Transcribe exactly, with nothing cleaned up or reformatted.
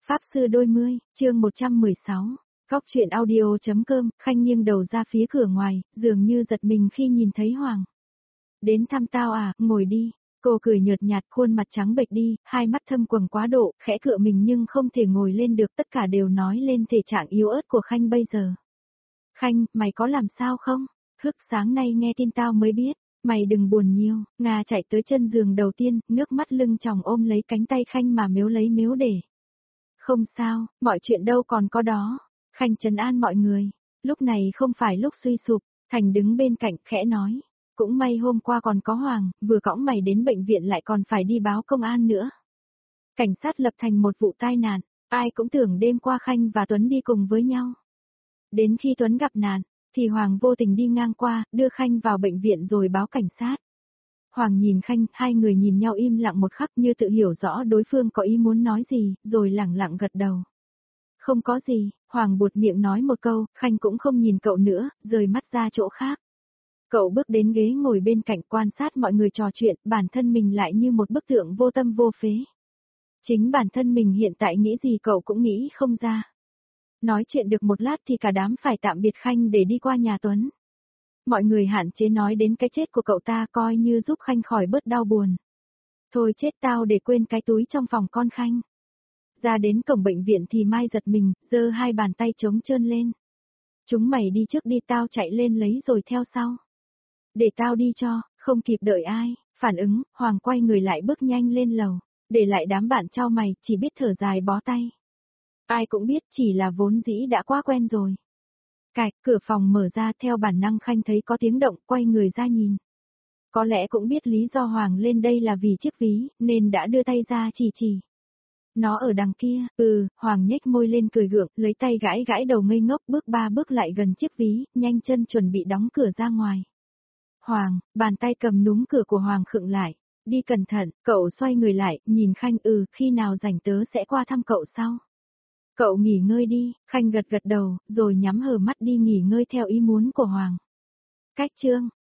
Pháp sư đôi mươi, chương một trăm mười sáu. Góc truyện audio.com, Khanh nghiêng đầu ra phía cửa ngoài, dường như giật mình khi nhìn thấy Hoàng. Đến thăm tao à, ngồi đi. Cô cười nhợt nhạt, khuôn mặt trắng bệch đi, hai mắt thâm quầng quá độ, khẽ cựa mình nhưng không thể ngồi lên được, tất cả đều nói lên thể trạng yếu ớt của Khanh bây giờ. Khanh, mày có làm sao không? Hức sáng nay nghe tin tao mới biết. Mày đừng buồn nhiều, Nga chạy tới chân giường đầu tiên, nước mắt lưng tròng ôm lấy cánh tay Khanh mà mếu lấy mếu để. Không sao, mọi chuyện đâu còn có đó. Khanh trấn an mọi người. Lúc này không phải lúc suy sụp, Thành đứng bên cạnh khẽ nói. Cũng may hôm qua còn có Hoàng, vừa cõng mày đến bệnh viện lại còn phải đi báo công an nữa. Cảnh sát lập thành một vụ tai nạn, ai cũng tưởng đêm qua Khanh và Tuấn đi cùng với nhau. Đến khi Tuấn gặp nạn, thì Hoàng vô tình đi ngang qua, đưa Khanh vào bệnh viện rồi báo cảnh sát. Hoàng nhìn Khanh, hai người nhìn nhau im lặng một khắc như tự hiểu rõ đối phương có ý muốn nói gì, rồi lẳng lặng gật đầu. Không có gì, Hoàng buột miệng nói một câu, Khanh cũng không nhìn cậu nữa, rời mắt ra chỗ khác. Cậu bước đến ghế ngồi bên cạnh quan sát mọi người trò chuyện, bản thân mình lại như một bức tượng vô tâm vô phế. Chính bản thân mình hiện tại nghĩ gì cậu cũng nghĩ không ra. Nói chuyện được một lát thì cả đám phải tạm biệt Khanh để đi qua nhà Tuấn. Mọi người hạn chế nói đến cái chết của cậu ta coi như giúp Khanh khỏi bớt đau buồn. Thôi chết tao để quên cái túi trong phòng con Khanh. Ra đến cổng bệnh viện thì Mai giật mình, giơ hai bàn tay trống trơn lên. Chúng mày đi trước đi, tao chạy lên lấy rồi theo sau. Để tao đi cho, không kịp đợi ai, phản ứng, Hoàng quay người lại bước nhanh lên lầu, để lại đám bạn trao mày, chỉ biết thở dài bó tay. Ai cũng biết chỉ là vốn dĩ đã quá quen rồi. Cạch, cửa phòng mở ra, theo bản năng Khanh thấy có tiếng động, quay người ra nhìn. Có lẽ cũng biết lý do Hoàng lên đây là vì chiếc ví, nên đã đưa tay ra chỉ chỉ. Nó ở đằng kia, ừ, Hoàng nhếch môi lên cười gượng, lấy tay gãi gãi đầu ngây ngốc, bước ba bước lại gần chiếc ví, nhanh chân chuẩn bị đóng cửa ra ngoài. Hoàng, bàn tay cầm núm cửa của Hoàng khựng lại. Đi cẩn thận, cậu xoay người lại, nhìn Khanh, ừ, khi nào rảnh tớ sẽ qua thăm cậu sau. Cậu nghỉ ngơi đi, Khanh gật gật đầu, rồi nhắm hờ mắt đi nghỉ ngơi theo ý muốn của Hoàng. Cách chương.